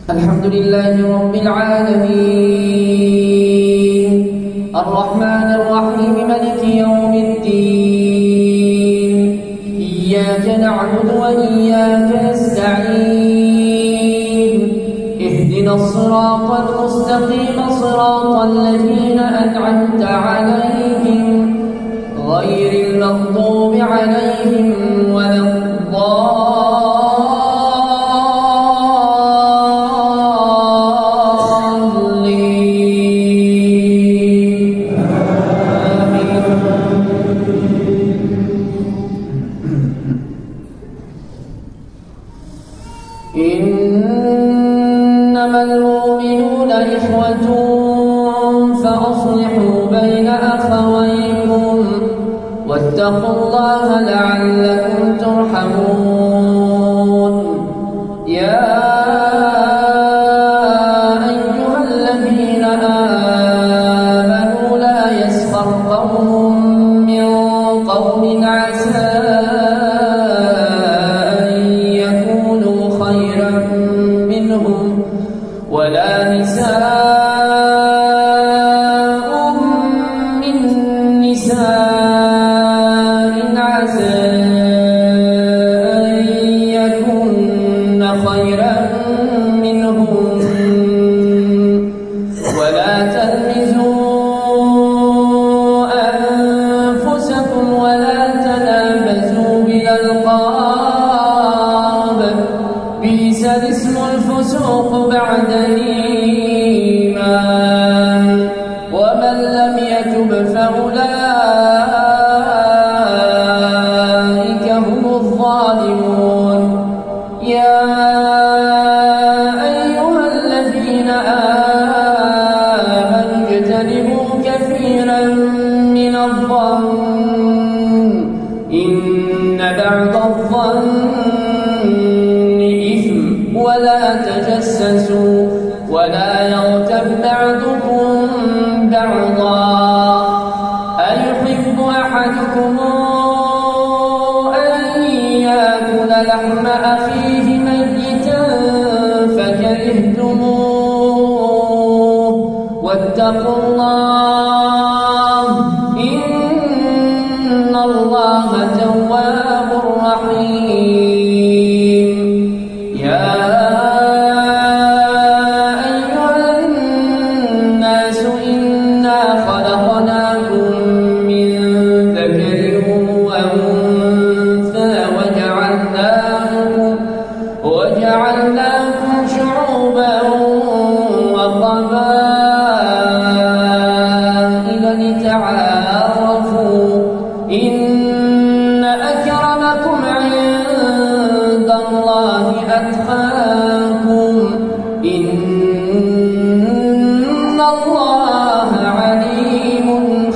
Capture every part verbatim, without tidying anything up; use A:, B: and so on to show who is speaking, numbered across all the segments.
A: الحمد لله رب العالمين الرحمن الرحيم مالك يوم الدين إياك نعبد وإياك نستعين اهدنا الصراط المستقيم صراط الذين أنعمت عليهم غير المغضوب عليهم ولا الضالين. إنما المؤمنون إخوة فأصلحوا بين أخويكم واتقوا الله لعلكم ترحمون. يا أيها الذين آمنوا لا يسخر قوم من قوم عسى ولا نساء من نساء عسى أن يكن خيرا منهن ولا تلمزوا أنفسكم ولا تنابزوا بالألقاب بئس الاسم الفسوق بعد الإيمان ومن لم يتب فأولئك هم الظالمون. يا أيها الذين آمنوا اجتنبوا كثيرا من الظن إن بعض الظن إثم ولا تجسسوا ولا يغتب بعضكم بعضا أيحب أحدكم أن يأكل لحم أخيه ميتا فكرهتموه واتقوا الله إن الله تواب رحيم. يا وجعلناكم شعوبا وقبائل لتعارفوا إن أكرمكم عند الله أتقاكم إن الله عليم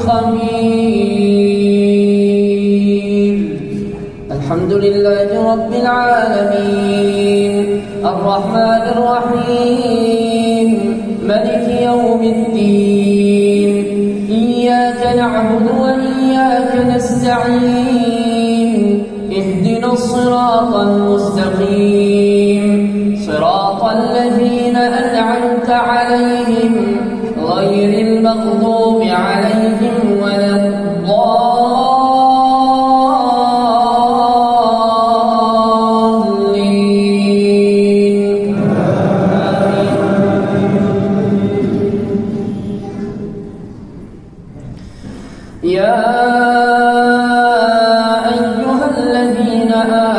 A: خبير. الحمد لله رب العالمين الرحمن الرحيم مالك يوم الدين إياك نعبد وإياك نستعين اهدنا الصراط المستقيم صراط الذين أنعمت عليهم غير المغضوب عليهم ولا الضالين. يا أيها الذين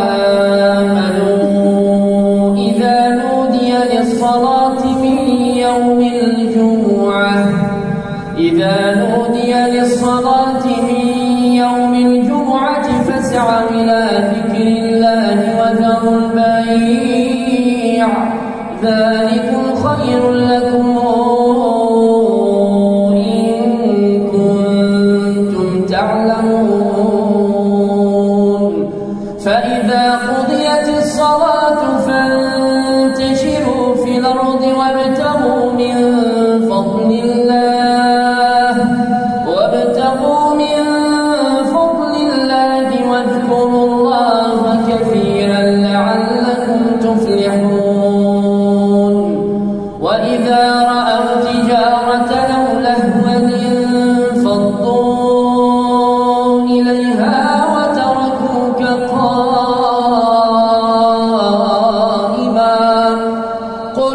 A: آمنوا إذا نودي للصلاة من يوم الجمعة إذا نودي للصلاة من يوم الجمعة فاسعوا إلى ذكر الله وذروا البيع ذلكم خير لكم فإذا قضيت الصلاة فانتشروا في الأرض وابتغوا من فضل الله وابتغوا من فضل الله واذكروا الله كثيرا لعلكم تفلحون.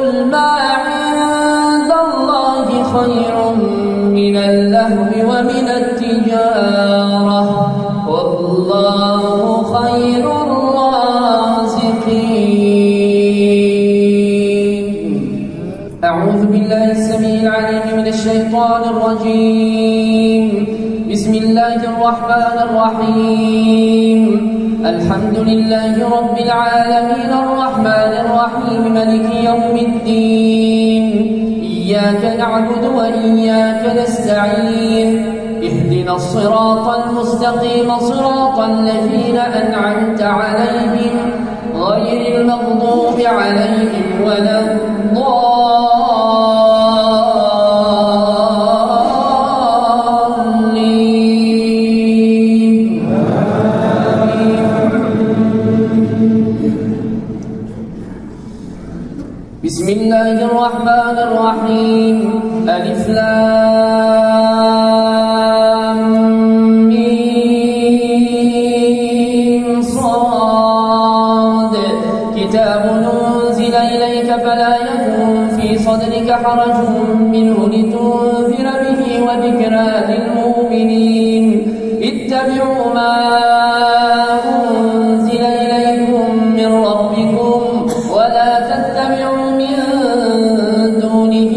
A: قل ما عند الله خير من اللهو ومن التجارة والله خير الرازقين. أعوذ بالله السميع العليم من الشيطان الرجيم. بسم الله الرحمن الرحيم. الحمد لله رب العالمين الرحمن الرحيم مالك يوم الدين. إياك نعبد وإياك نستعين. اهدنا الصراط المستقيم صراط الذين أنعمت عليهم غير المغضوب عليهم ولا الضالين. بسم الله الرحمن الرحيم. ألف لام ميم صاد. كتاب أنزل إليك فلا يكن في صدرك حرج منه لتنذر به وذكرى للمؤمنين. اتبعوا ما أنزل إليكم من ربكم ولا تتبعوا من دونه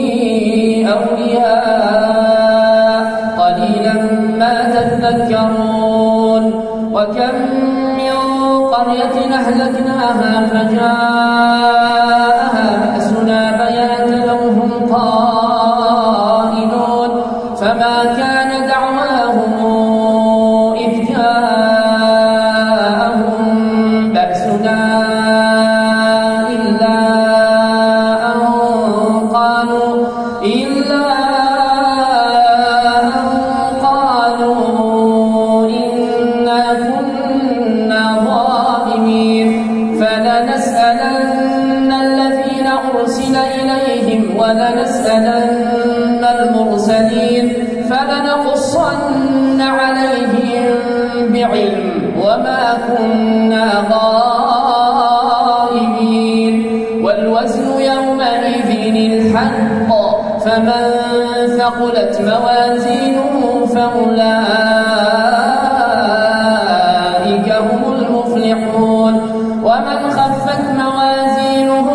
A: أولياء قليلا ما تذكرون. وكم من قرية أهلكناها فجاءها بأسنا بياتا أو هم قائلون فما كان دعواهم إذ جاءهم بأسنا إلا أن قالوا إلا أن قالوا إنا كنا ظالمين. فلنسألن الذين أرسل إليهم ولنسألن المرسلين فلنقصن عليهم بعلم وما كنا غائبين. والوزن يومئذ الحق فمن ثقلت موازينه فأولئك هم المفلحون. ومن خفت موازينه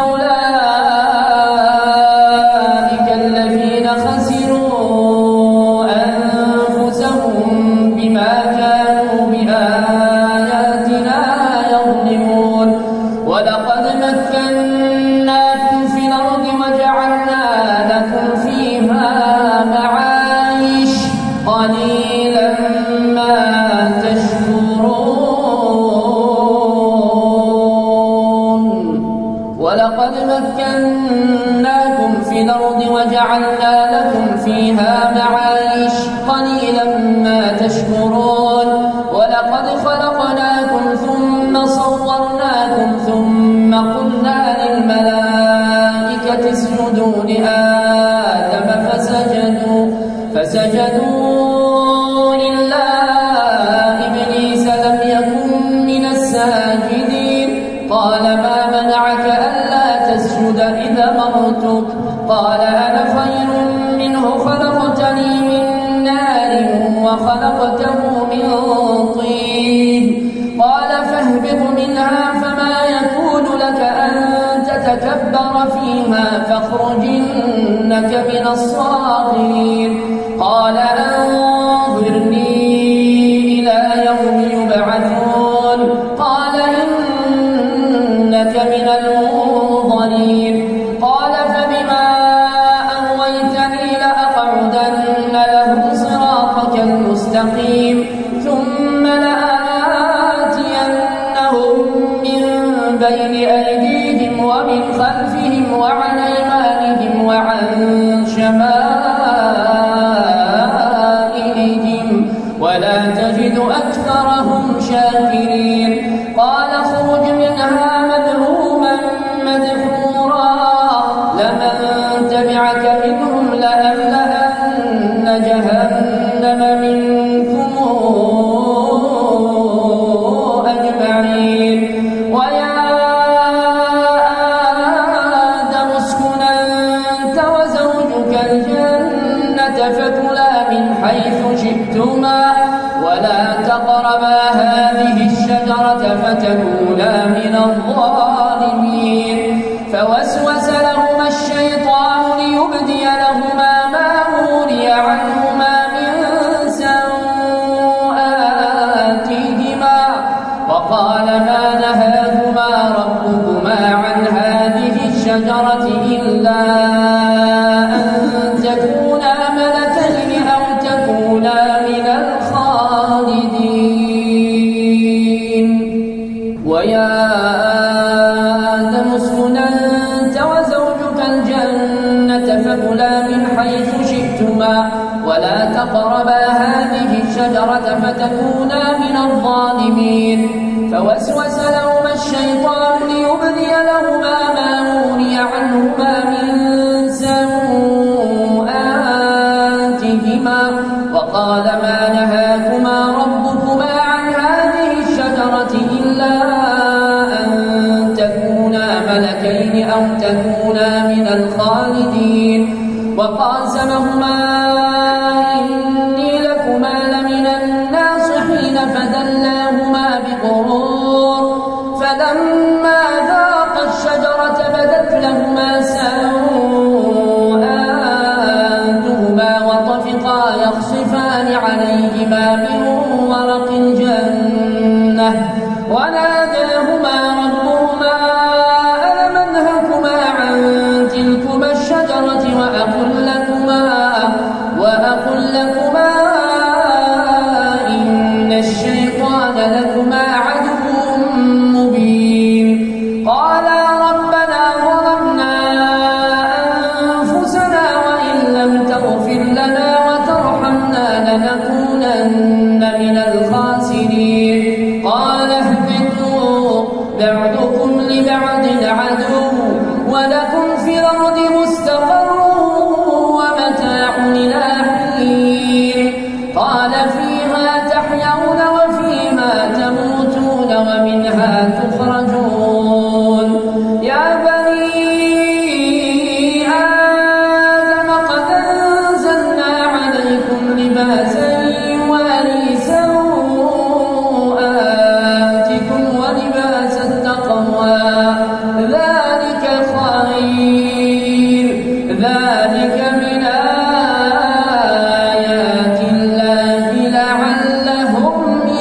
A: فأولئك الذين خسروا أنفسهم بما كانوا بآياتنا يظلمون. ولقد مكناكم في الأرض وجعلنا لكم فيها معايش قليلا ما تشكرون. ولقد مكناكم في الأرض وجعلنا لكم فيها معايش قليلا ما تشكرون. ولقد خلقناكم ثم صورناكم ثم قلنا للملائكة اسجدوا لآدم فسجدوا فسجدوا إلا إبليس لم يكن من الساجدين. قال ما منعك ألا تسجد إذا أمرتك؟ قال أنا خير منه خلقتني من نار وخلقته من طين. قال فاهبط منها فما يكون لك أن تتكبر فيها فاخرج إنك من الصاغرين. قال أنظرني إلى يوم يبعثون. قال إنك من المنظرين. قال فبما أغويتني لأقعدن لهم صراطك المستقيم ثم لآتينهم من بين أيديهم ومن خلفهم وعن أيمانهم وعن شمائلهم ولا تجد أكثرهم شاكرين. قال اخرج منها مذءوما مدحورا لمن تبعك منهم لأملأن جهنم منكم أجمعين. ويا هذه الشجرة فتكونا من الظالمين فوسوس لهما الشيطان ليبدي لهما ما وري عنهما من سوآتهما وقال ما نهاكما ربكما عن هذه الشجرة إلا أن تكونا ملكين أو تكونا من الخالدين ويا آدم اسكن أنت وزوجك الجنة فكلا من حيث شئتما ولا تقربا هذه الشجرة فتكونا من الظالمين فوسوس لهما الشيطان ليبدي لهما ما وري عنهما من سوآتهما وقال ما نهاكما ربكما عن هذه الشجرة إلا أن تكونا ملكين أو تكونا من الخالدين وقاسمهما إني لكما لمن الناصحين فدلاهما بغرور فلما ذاقا الشجرة بدت لهما سوآتهما وطفقا يخصفان عليهما من ورق الجنة وناداهما ربهما ألم أنهكما عن تلكما الشجرة وأقل لكما وأقل لكما إن الشيطان لكما عدو مبين قالا ربنا ظلمنا أنفسنا وإن لم تغفر لنا وترحمنا لنكونن من الخاسرين قال اهبطوا بعضكم لبعض عدو ولكم في الأرض مستقر ومتاع إلى حين قال فيها تحيون وفيها تموتون ومنها تخرجون يا بني آدم قد أنزلنا عليكم لباسا يواري سوآتكم ولباس التقوى ذلك خير ذلك من آيات الله لعلهم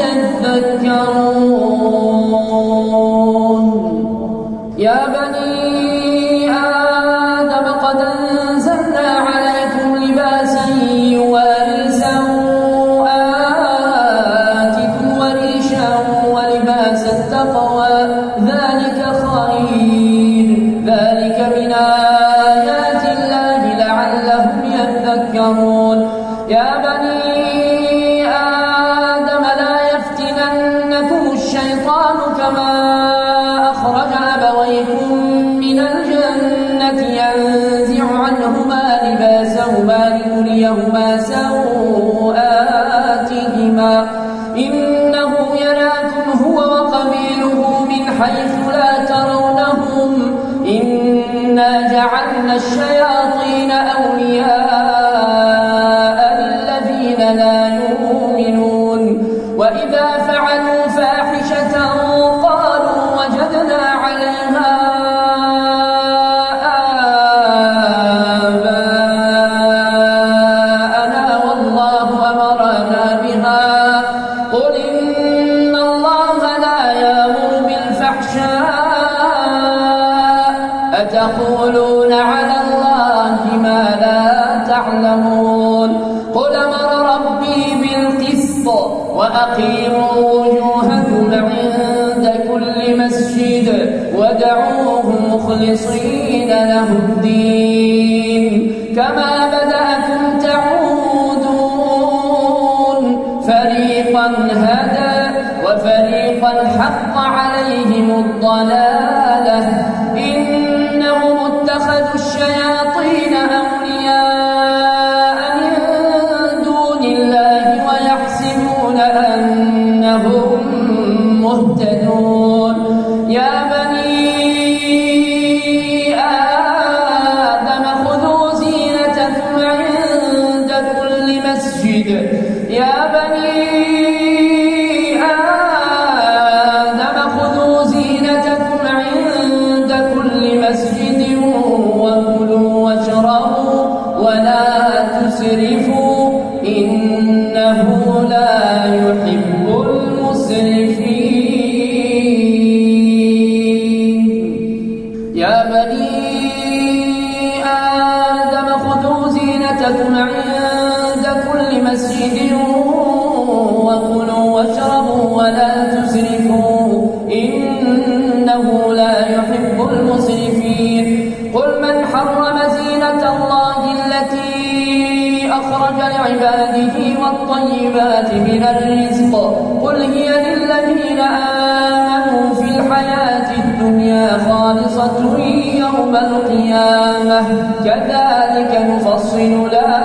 A: يذكرون يا بني آدم قد أنزلنا عليكم لباسا يواري سوآتكم وريشا ولباس التقوى ذلك خير ذلك من آيات الله لعلهم يذكرون يا بني آدم لا يفتننكم الشيطان كما أخرج أبويكم من الجنة ينزع عنهما لباسهما ليريهما سوآتهما إنه يراكم هو وقبيله من حيث لا ترونهم إنا جعلنا الشياطين أولياء للذين لا يؤمنون وإذا فعلوا فاحشة قالوا وجدنا عليها آباءنا والله أمرنا بها قل إن الله لا يأمر بالفحشاء أتقولون على الله ما لا تعلمون قل أمر ربي بالقسط وأقيموا وجوهكم عند كل مسجد ودعوه مخلصين له الدين كما بدأكم تعودون فريقا هدى وفريقا حق عليهم الضلالة إنهم اتخذوا الشياطين أولياء من دون الله ويحسبون أنهم مهتدون يا بني آدم خذوا زينتكم عند كل مسجد يا بني آدم آدم خذوا زينتكم عند كل مسجد وكلوا واشربوا ولا تسرفوا إنه لا يحب المسرفين قل من حرم زينة الله التي أخرج لعباده والطيبات من الرزق قل هي للذين آمنوا في الحياة الدنيا خالصة يوم القيامة كذلك نفصل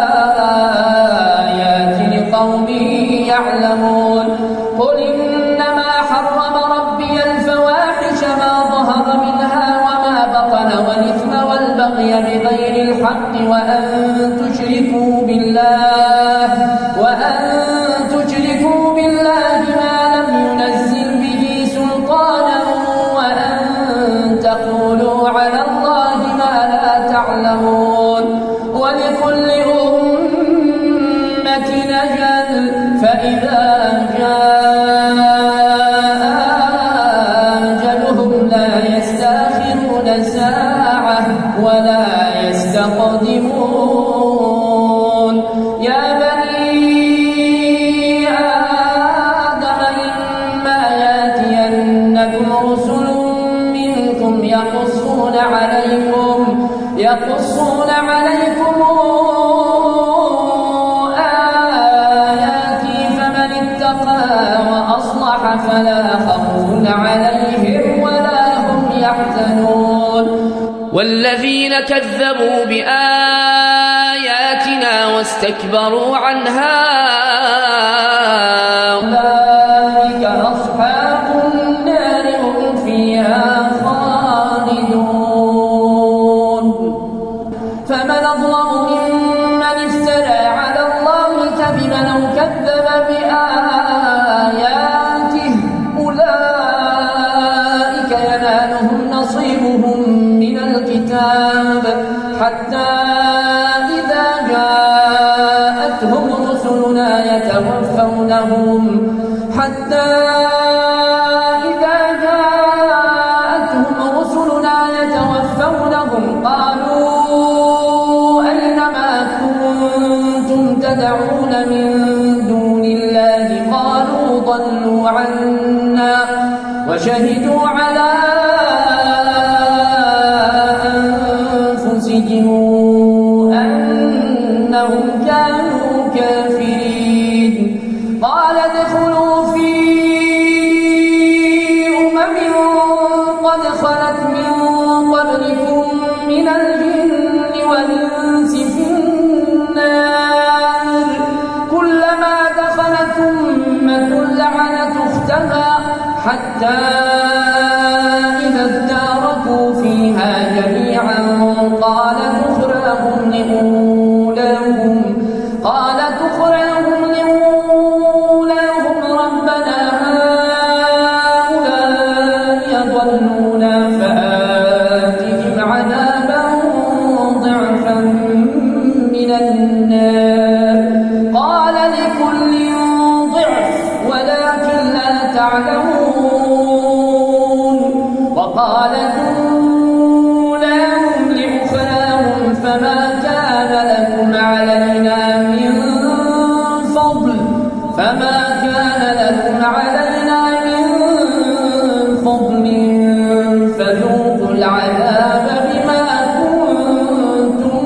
A: الآيات لقوم يعلمون قل إنما حرم ربي الفواحش ما ظهر منها وما بطن والإثم والبغي بغير الحق وأن تشركوا بالله وأن تشركوا بالله ما لم ينزل به سلطانا وأن تقولوا على الله ما لا تعلمون ولكل أمة أجل فإذا جاء أجلهم لا يستأخرون ساعة ولا يستقدمون يا بني آدم إما يأتينكم رسل منكم يقصون عليكم يقصون عليكم آياتي فمن اتقى وأصلح فلا خوف عليهم ولا هم يحزنون
B: والذين كذبوا بآياتنا واستكبروا عنها
A: أولئك أصحاب النار هم فيها خالدون فمن أظلم ممن افترى على الله كذبا أو كذب بآياته أولئك ينالهم نصيبهم من الكتاب حتى إذا جاءتهم رسلنا يتوفونهم حتى إذا جاءتهم رسلنا يتوفونهم قالوا أين ما كنتم تدعون من دون الله قالوا ضلوا عنا وشهدوا على أنفسهم أنهم كانوا كافرين قال ادخلوا في أمم قد خلت من قبلكم من الجن والإنس في النار كلما دخلت أمة لعنت أختها حتى إذا اداركوا فيها جميعا قالت أخراهم لأولاهم قالت أخراهم لأولاهم ربنا هؤلاء يضلونا فآتهم عذابا ضعفا من النار قال لكل ضعف ولكن لا تعلمون وقالت أولاهم لأخراهم فما كان لكم علينا من فضل فما كان لكم علينا من فضل فذوقوا العذاب بما كنتم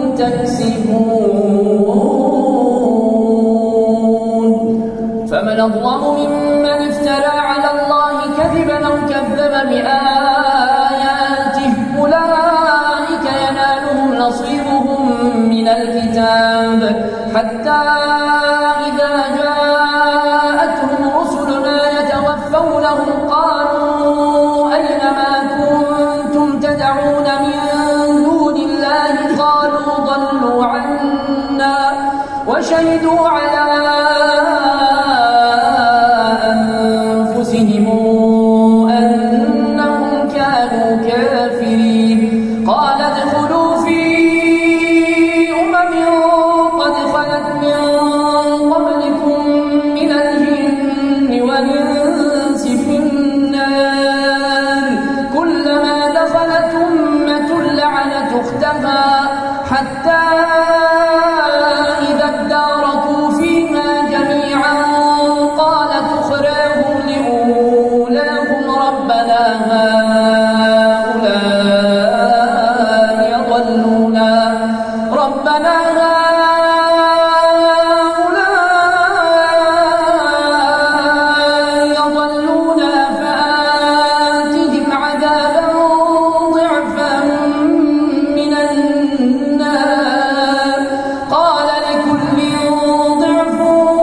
A: تكسبون فمن أظلم ممن افترى على الله كذبا أو كذب بآياته أولئك ينالهم نصيبهم من الكتاب حتى إذا جاءتهم رسلنا يتوفونهم قالوا أين ما كنتم تدعون من دون الله قالوا ضلوا عنا وشهدوا على أنفسهم أنهم كانوا كافرين قال ادخلوا في أمم قد خلت من قبلكم من الجن والإنس في النار كلما دخلت أمة لعنت أهلها حتى إذا اداركوا فيها جميعا قالت أخراهم لأولاهم ربنا هؤلاء يضلونا ربنا هؤلاء يضلونا فآتهم عذابا ضعفا من النار قال لكل ضعف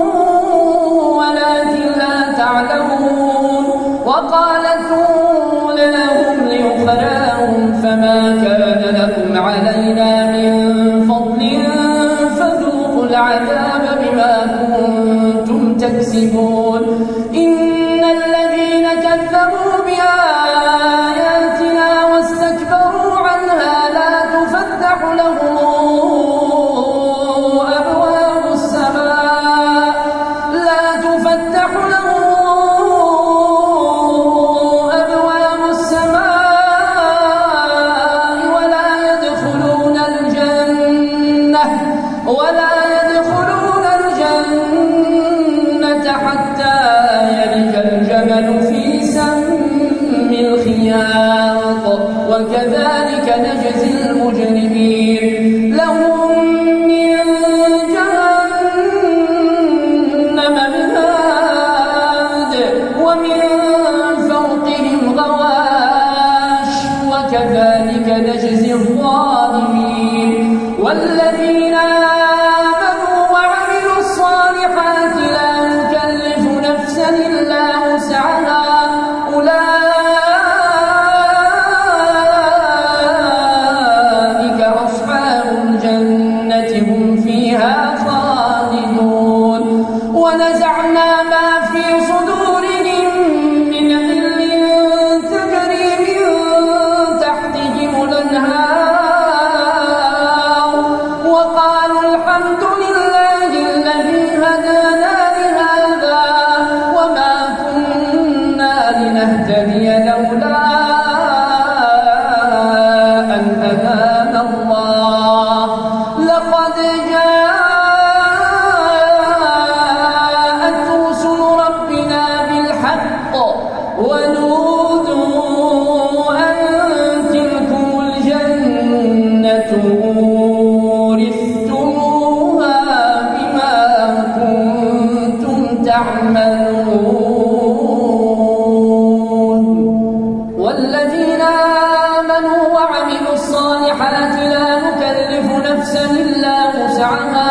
A: ولكن لا تعلمون وقالت أولاهم لأخراهم فما كان لكم علينا من فضل فذوقوا العذاب بما كنتم تكسبون إن الذين كذبوا بآياتنا واستكبروا عنها لا تفتح لهم أبواب السماء لا تفتح لهم أبواب السماء ولا يدخلون الجنة ولا يدخلون الجنة حتى يلج الجمل في سم الخياط وكذلك نجزي المجرمين لهم من جهنم مهاد ومن فوقهم غواش وكذلك نجزي الظالمين والذين آمنوا وعملوا الصالحات لا نكلف نفسا إلا وسعها أولئك أصحاب الجنة هم فيها خالدون ونزعنا ما في صدورهم من غل تجري من تحتهم الأنهار وقالوا الحمد لله الذي هدانا لهذا وما كنا لنهتدي لولا أن هدانا الله لقد جاءت رسل ربنا بالحق ونودوا أن تلكم الجنة أورثتموها بما كنتم تعملون والذين آمنوا وعملوا الصالحات لا نكلف نفسا إلا وسعها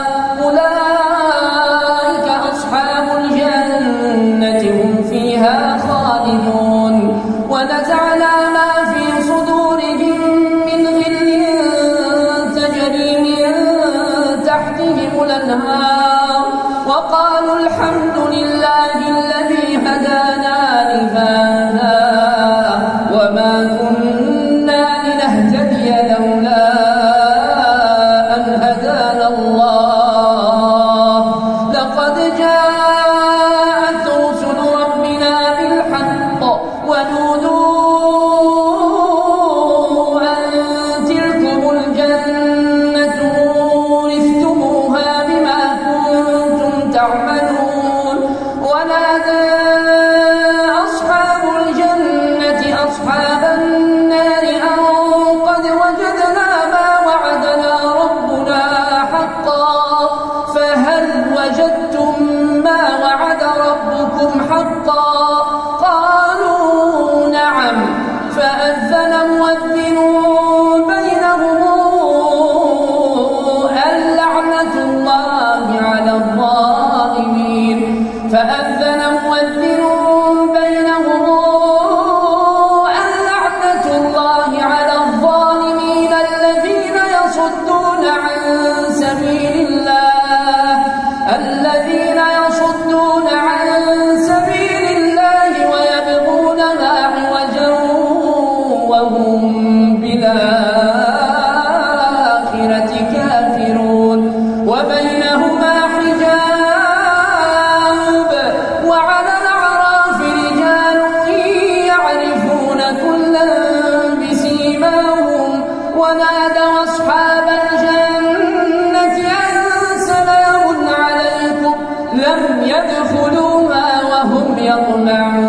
A: أولئك أصحاب الجنة هم فيها خالدون ونزعنا ما في صدورهم من غل تجري من تحتهم الأنهار وقالوا الحمد لله الذي هدانا لهذا وما كنا لنهتدي لولا أن هدانا الله لقد جاءت رسل ربنا بالحق ونودوا أن تلكم الجنة أورثتموها بما ونادوا أصحاب الجنة أن سلام عليكم لم يدخلوها وهم يطمعون